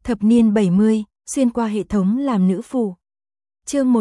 Thập niên 70, xuyên qua hệ thống làm nữ phụ. Chương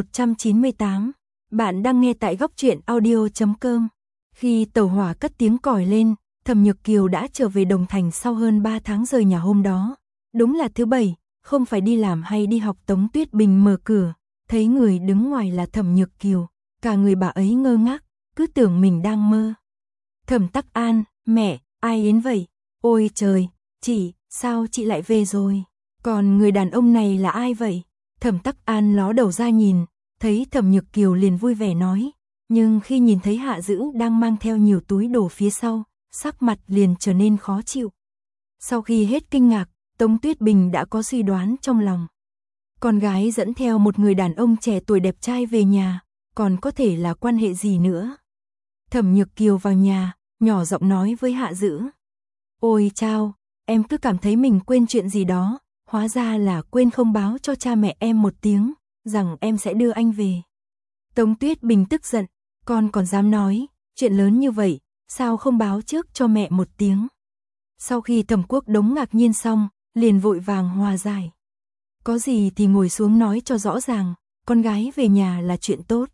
198. Bạn đang nghe tại góc truyện audio.com. Khi tàu hỏa cất tiếng còi lên, Thẩm Nhược Kiều đã trở về Đồng Thành sau hơn 3 tháng rời nhà hôm đó. Đúng là thứ Bảy, không phải đi làm hay đi học. Tống Tuyết Bình mở cửa, thấy người đứng ngoài là Thẩm Nhược Kiều, cả người bà ấy ngơ ngác, cứ tưởng mình đang mơ. Thẩm Tắc An, mẹ, ai đến vậy? Ôi trời, chị, sao chị lại về rồi? Còn người đàn ông này là ai vậy? Thẩm Tắc An ló đầu ra nhìn, thấy Thẩm Nhược Kiều liền vui vẻ nói, nhưng khi nhìn thấy Hạ Dữ đang mang theo nhiều túi đồ phía sau, sắc mặt liền trở nên khó chịu. Sau khi hết kinh ngạc, Tống Tuyết Bình đã có suy đoán trong lòng. Con gái dẫn theo một người đàn ông trẻ tuổi đẹp trai về nhà, còn có thể là quan hệ gì nữa? Thẩm Nhược Kiều vào nhà, nhỏ giọng nói với Hạ Dữ. Ôi chao, em cứ cảm thấy mình quên chuyện gì đó, hóa ra là quên không báo cho cha mẹ em một tiếng, rằng em sẽ đưa anh về. Tống Tuyết Bình tức giận, con còn dám nói, chuyện lớn như vậy, sao không báo trước cho mẹ một tiếng? Sau khi Thẩm Quốc Đống ngạc nhiên xong, liền vội vàng hòa giải. Có gì thì ngồi xuống nói cho rõ ràng, con gái về nhà là chuyện tốt.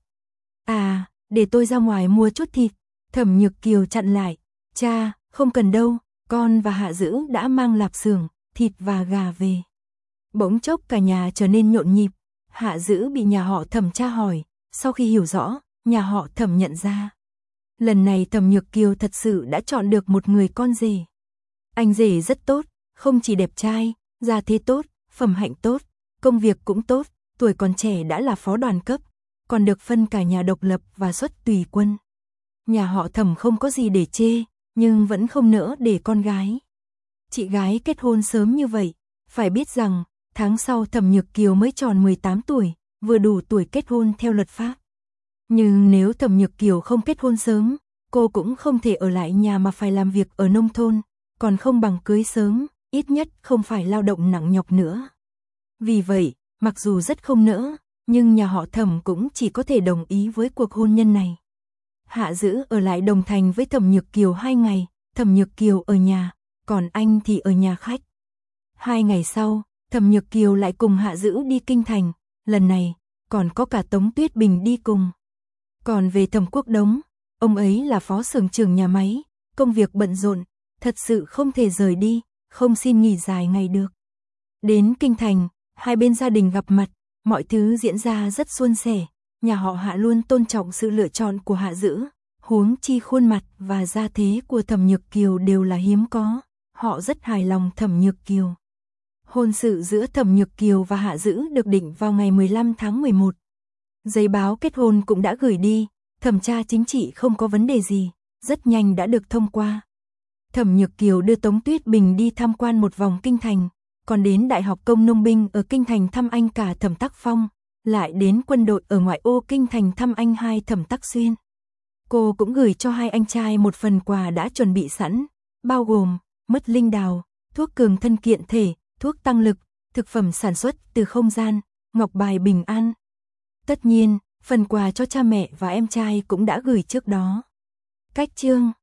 À, để tôi ra ngoài mua chút thịt. Thẩm Nhược Kiều chặn lại, cha, không cần đâu, con và Hạ Dữ đã mang lạp xưởng, thịt và gà về. Bỗng chốc cả nhà trở nên nhộn nhịp. Hạ Dữ bị nhà họ Thẩm tra hỏi, sau khi hiểu rõ, nhà họ Thẩm nhận ra. Lần này Thẩm Nhược Kiều thật sự đã chọn được một người con rể. Anh rể rất tốt, không chỉ đẹp trai, gia thế tốt, phẩm hạnh tốt, công việc cũng tốt, tuổi còn trẻ đã là phó đoàn cấp, còn được phân cả nhà độc lập và xuất tùy quân. Nhà họ Thẩm không có gì để chê, nhưng vẫn không nỡ để con gái. Chị gái kết hôn sớm như vậy, phải biết rằng, tháng sau Thẩm Nhược Kiều mới tròn 18 tuổi, vừa đủ tuổi kết hôn theo luật pháp. Nhưng nếu Thẩm Nhược Kiều không kết hôn sớm, cô cũng không thể ở lại nhà mà phải làm việc ở nông thôn, còn không bằng cưới sớm, ít nhất không phải lao động nặng nhọc nữa. Vì vậy, mặc dù rất không nỡ, nhưng nhà họ Thẩm cũng chỉ có thể đồng ý với cuộc hôn nhân này. Hạ Dữ ở lại Đồng Thành với Thẩm Nhược Kiều 2 ngày, Thẩm Nhược Kiều ở nhà, còn anh thì ở nhà khách. 2 ngày sau, Thẩm Nhược Kiều lại cùng Hạ Dữ đi Kinh Thành, lần này, còn có cả Tống Tuyết Bình đi cùng. Còn về Thẩm Quốc Đống, ông ấy là phó xưởng trưởng nhà máy, công việc bận rộn, thật sự không thể rời đi, không xin nghỉ dài ngày được. Đến Kinh Thành, hai bên gia đình gặp mặt, mọi thứ diễn ra rất suôn sẻ, nhà họ Hạ luôn tôn trọng sự lựa chọn của Hạ Dữ, huống chi khuôn mặt và gia thế của Thẩm Nhược Kiều đều là hiếm có, họ rất hài lòng Thẩm Nhược Kiều. Hôn sự giữa Thẩm Nhược Kiều và Hạ Dữ được định vào ngày 15 tháng 11. Giấy báo kết hôn cũng đã gửi đi, thẩm tra chính trị không có vấn đề gì, rất nhanh đã được thông qua. Thẩm Nhược Kiều đưa Tống Tuyết Bình đi tham quan một vòng Kinh Thành, còn đến Đại học Công nông binh ở Kinh Thành thăm anh cả Thẩm Tắc Phong, lại đến quân đội ở ngoại ô Kinh Thành thăm anh hai Thẩm Tắc Xuyên. Cô cũng gửi cho hai anh trai một phần quà đã chuẩn bị sẵn, bao gồm mứt linh đào, thuốc cường thân kiện thể, thuốc tăng lực, thực phẩm sản xuất từ không gian, ngọc bài bình an. Tất nhiên, phần quà cho cha mẹ và em trai cũng đã gửi trước đó. Cách chương